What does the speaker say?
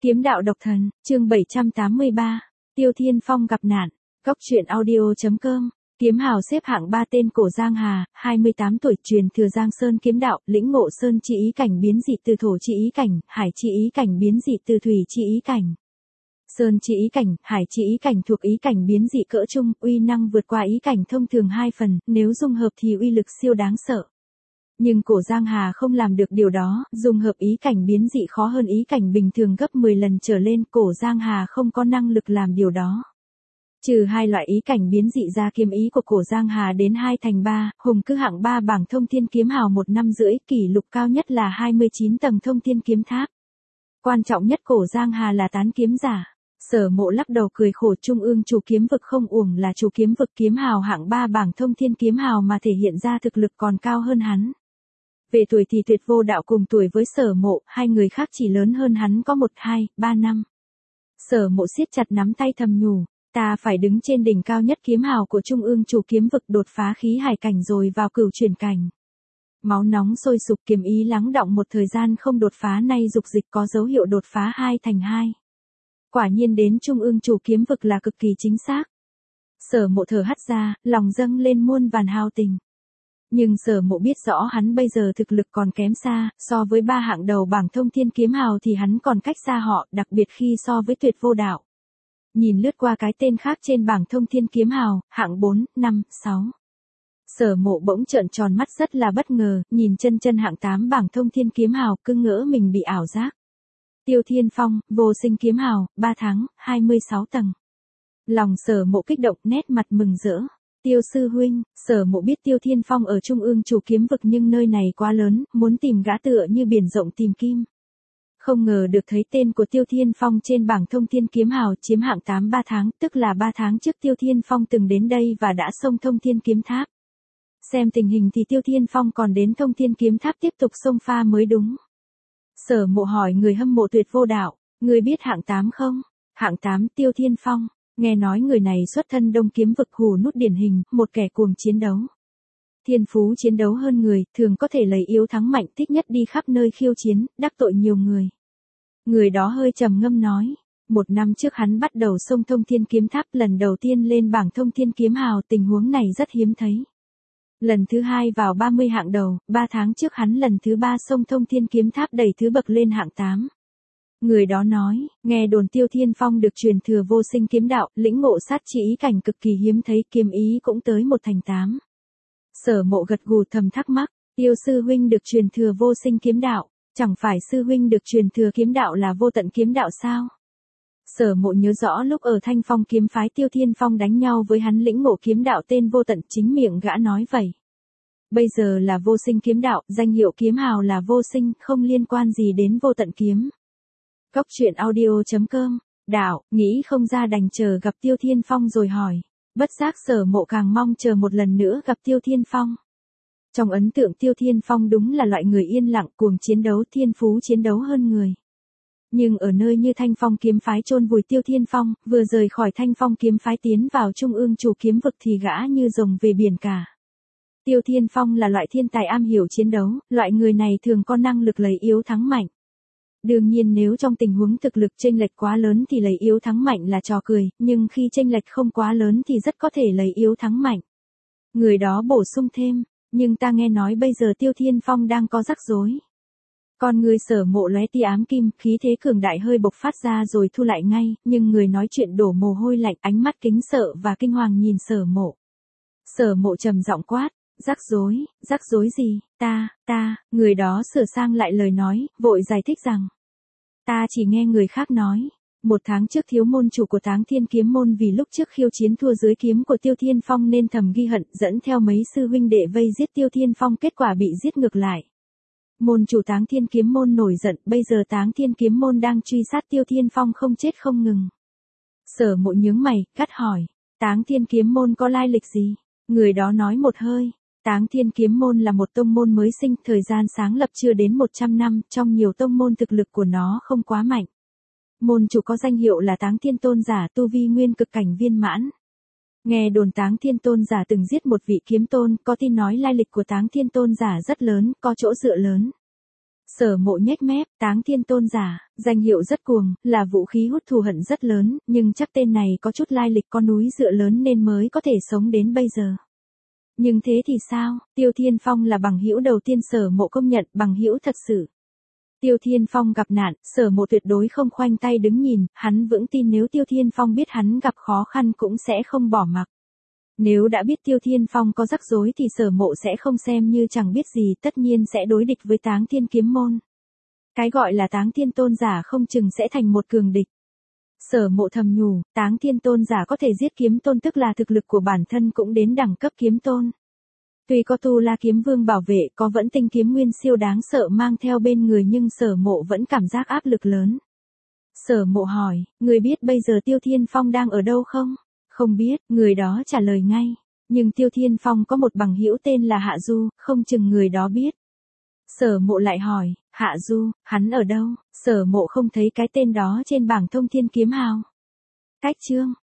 Kiếm đạo độc thần, chương 783, Tiêu Thiên Phong gặp nạn, góc truyện audio.com, kiếm hào xếp hạng 3 tên Cổ Giang Hà, 28 tuổi, truyền thừa Giang Sơn kiếm đạo, lĩnh ngộ sơn chi ý cảnh biến dị từ thổ chi ý cảnh, hải chi ý cảnh biến dị từ thủy chi ý cảnh. Sơn chi ý cảnh, hải chi ý cảnh thuộc ý cảnh biến dị cỡ trung, uy năng vượt qua ý cảnh thông thường 2 phần, nếu dung hợp thì uy lực siêu đáng sợ. Nhưng Cổ Giang Hà không làm được điều đó, dung hợp ý cảnh biến dị khó hơn ý cảnh bình thường gấp 10 lần trở lên, Cổ Giang Hà không có năng lực làm điều đó. Trừ hai loại ý cảnh biến dị ra, kiếm ý của Cổ Giang Hà đến 2/3, hùng cứ hạng 3 bảng thông thiên kiếm hào 1 năm rưỡi, kỷ lục cao nhất là 29 tầng thông thiên kiếm tháp. Quan trọng nhất Cổ Giang Hà là tán kiếm giả. Sở Mộ lắc đầu cười khổ, trung ương chủ kiếm vực không uổng là chủ kiếm vực, kiếm hào hạng 3 bảng thông thiên kiếm hào mà thể hiện ra thực lực còn cao hơn hắn. Về tuổi thì Tuyệt Vô Đạo cùng tuổi với Sở Mộ, hai người khác chỉ lớn hơn hắn có 1, 2, 3 năm. Sở Mộ siết chặt nắm tay thầm nhủ, ta phải đứng trên đỉnh cao nhất kiếm hào của trung ương chủ kiếm vực, đột phá khí hải cảnh rồi vào cửu chuyển cảnh. Máu nóng sôi sục, kiếm ý lắng đọng một thời gian không đột phá, nay dục dịch có dấu hiệu đột phá 2/2. Quả nhiên đến trung ương chủ kiếm vực là cực kỳ chính xác. Sở Mộ thở hắt ra, lòng dâng lên muôn vàn hào tình. Nhưng Sở Mộ biết rõ hắn bây giờ thực lực còn kém xa, so với 3 hạng đầu bảng thông thiên kiếm hào thì hắn còn cách xa họ, đặc biệt khi so với Tuyệt Vô Đạo. Nhìn lướt qua cái tên khác trên bảng thông thiên kiếm hào, hạng 4, 5, 6. Sở Mộ bỗng trợn tròn mắt rất là bất ngờ, nhìn chân hạng 8 bảng thông thiên kiếm hào, cứ ngỡ mình bị ảo giác. Tiêu Thiên Phong, vô sinh kiếm hào, 3 tháng, 26 tầng. Lòng Sở Mộ kích động, nét mặt mừng rỡ. Tiêu sư huynh, Sở Mộ biết Tiêu Thiên Phong ở trung ương chủ kiếm vực nhưng nơi này quá lớn, muốn tìm gã tựa như biển rộng tìm kim. Không ngờ được thấy tên của Tiêu Thiên Phong trên bảng thông thiên kiếm hào, chiếm hạng 8 3 tháng, tức là 3 tháng trước Tiêu Thiên Phong từng đến đây và đã xông thông thiên kiếm tháp. Xem tình hình thì Tiêu Thiên Phong còn đến thông thiên kiếm tháp tiếp tục xông pha mới đúng. Sở Mộ hỏi người hâm mộ Tuyệt Vô Đạo, người biết hạng 8 không? Hạng 8 Tiêu Thiên Phong. Nghe nói người này xuất thân Đông kiếm vực, hù nút điển hình, một kẻ cuồng chiến đấu. Thiên phú chiến đấu hơn người, thường có thể lấy yếu thắng mạnh, thích nhất đi khắp nơi khiêu chiến, đắc tội nhiều người. Người đó hơi trầm ngâm nói, 1 năm trước hắn bắt đầu xông thông thiên kiếm tháp, lần đầu tiên lên bảng thông thiên kiếm hào, tình huống này rất hiếm thấy. Lần thứ 2 vào 30 hạng đầu, 3 tháng trước hắn lần thứ 3 xông thông thiên kiếm tháp đẩy thứ bậc lên hạng 8. Người đó nói, nghe đồn Tiêu Thiên Phong được truyền thừa vô sinh kiếm đạo, lĩnh ngộ sát chi ý cảnh cực kỳ hiếm thấy, kiếm ý cũng tới 1/8. Sở Mộ gật gù thầm thắc mắc, Tiêu sư huynh được truyền thừa vô sinh kiếm đạo, chẳng phải sư huynh được truyền thừa kiếm đạo là vô tận kiếm đạo sao? Sở Mộ nhớ rõ lúc ở Thanh Phong kiếm phái Tiêu Thiên Phong đánh nhau với hắn lĩnh ngộ kiếm đạo tên vô tận, chính miệng gã nói vậy. Bây giờ là vô sinh kiếm đạo, danh hiệu kiếm hào là vô sinh, không liên quan gì đến vô tận kiếm. Góc truyện audio.com, đạo, nghĩ không ra đành chờ gặp Tiêu Thiên Phong rồi hỏi. Bất giác Sở Mộ càng mong chờ một lần nữa gặp Tiêu Thiên Phong. Trong ấn tượng Tiêu Thiên Phong đúng là loại người yên lặng, cuồng chiến đấu, thiên phú chiến đấu hơn người. Nhưng ở nơi như Thanh Phong kiếm phái chôn vùi Tiêu Thiên Phong, vừa rời khỏi Thanh Phong kiếm phái tiến vào trung ương chủ kiếm vực thì gã như rồng về biển cả. Tiêu Thiên Phong là loại thiên tài am hiểu chiến đấu, loại người này thường có năng lực lấy yếu thắng mạnh. Đương nhiên nếu trong tình huống thực lực chênh lệch quá lớn thì lấy yếu thắng mạnh là trò cười, nhưng khi chênh lệch không quá lớn thì rất có thể lấy yếu thắng mạnh. Người đó bổ sung thêm, nhưng ta nghe nói bây giờ Tiêu Thiên Phong đang có rắc rối. Con người Sở Mộ lóe tia ám kim, khí thế cường đại hơi bộc phát ra rồi thu lại ngay, nhưng người nói chuyện đổ mồ hôi lạnh, ánh mắt kính sợ và kinh hoàng nhìn Sở Mộ. Sở Mộ trầm giọng quát, rắc rối gì, người đó sửa sang lại lời nói, vội giải thích rằng. Ta chỉ nghe người khác nói, 1 tháng trước thiếu môn chủ của Táng Thiên kiếm môn vì lúc trước khiêu chiến thua dưới kiếm của Tiêu Thiên Phong nên thầm ghi hận, dẫn theo mấy sư huynh đệ vây giết Tiêu Thiên Phong, kết quả bị giết ngược lại. Môn chủ Táng Thiên kiếm môn nổi giận, bây giờ Táng Thiên kiếm môn đang truy sát Tiêu Thiên Phong không chết không ngừng. Sở Mộ nhướng mày, gắt hỏi, Táng Thiên kiếm môn có lai lịch gì? Người đó nói một hơi, Táng Thiên kiếm môn là một tông môn mới sinh, thời gian sáng lập chưa đến 100 năm, trong nhiều tông môn thực lực của nó không quá mạnh. Môn chủ có danh hiệu là Táng Thiên tôn giả, tu vi nguyên cực cảnh viên mãn. Nghe đồn Táng Thiên tôn giả từng giết một vị kiếm tôn, có tin nói lai lịch của Táng Thiên tôn giả rất lớn, có chỗ dựa lớn. Sở Mộ nhếch mép, Táng Thiên Tôn giả, danh hiệu rất cuồng, là vũ khí hút thù hận rất lớn, nhưng chắc tên này có chút lai lịch, con núi dựa lớn nên mới có thể sống đến bây giờ. Nhưng thế thì sao, Tiêu Thiên Phong là bằng hữu đầu tiên Sở Mộ công nhận, bằng hữu thật sự. Tiêu Thiên Phong gặp nạn, Sở Mộ tuyệt đối không khoanh tay đứng nhìn, hắn vững tin nếu Tiêu Thiên Phong biết hắn gặp khó khăn cũng sẽ không bỏ mặc. Nếu đã biết Tiêu Thiên Phong có rắc rối thì Sở Mộ sẽ không xem như chẳng biết gì, tất nhiên sẽ đối địch với Táng Thiên kiếm môn. Cái gọi là Táng Thiên Tôn giả không chừng sẽ thành một cường địch. Sở Mộ thầm nhủ, Táng Thiên Tôn giả có thể giết kiếm tôn tức là thực lực của bản thân cũng đến đẳng cấp kiếm tôn. Tuy có Tu La kiếm vương bảo vệ, có vẫn tinh kiếm nguyên siêu đáng sợ mang theo bên người nhưng Sở Mộ vẫn cảm giác áp lực lớn. Sở Mộ hỏi, người biết bây giờ Tiêu Thiên Phong đang ở đâu không? Không biết, người đó trả lời ngay. Nhưng Tiêu Thiên Phong có một bằng hữu tên là Hạ Du, không chừng người đó biết. Sở Mộ lại hỏi, Hạ Du, hắn ở đâu? Sở Mộ không thấy cái tên đó trên bảng thông thiên kiếm hào. Cách chương.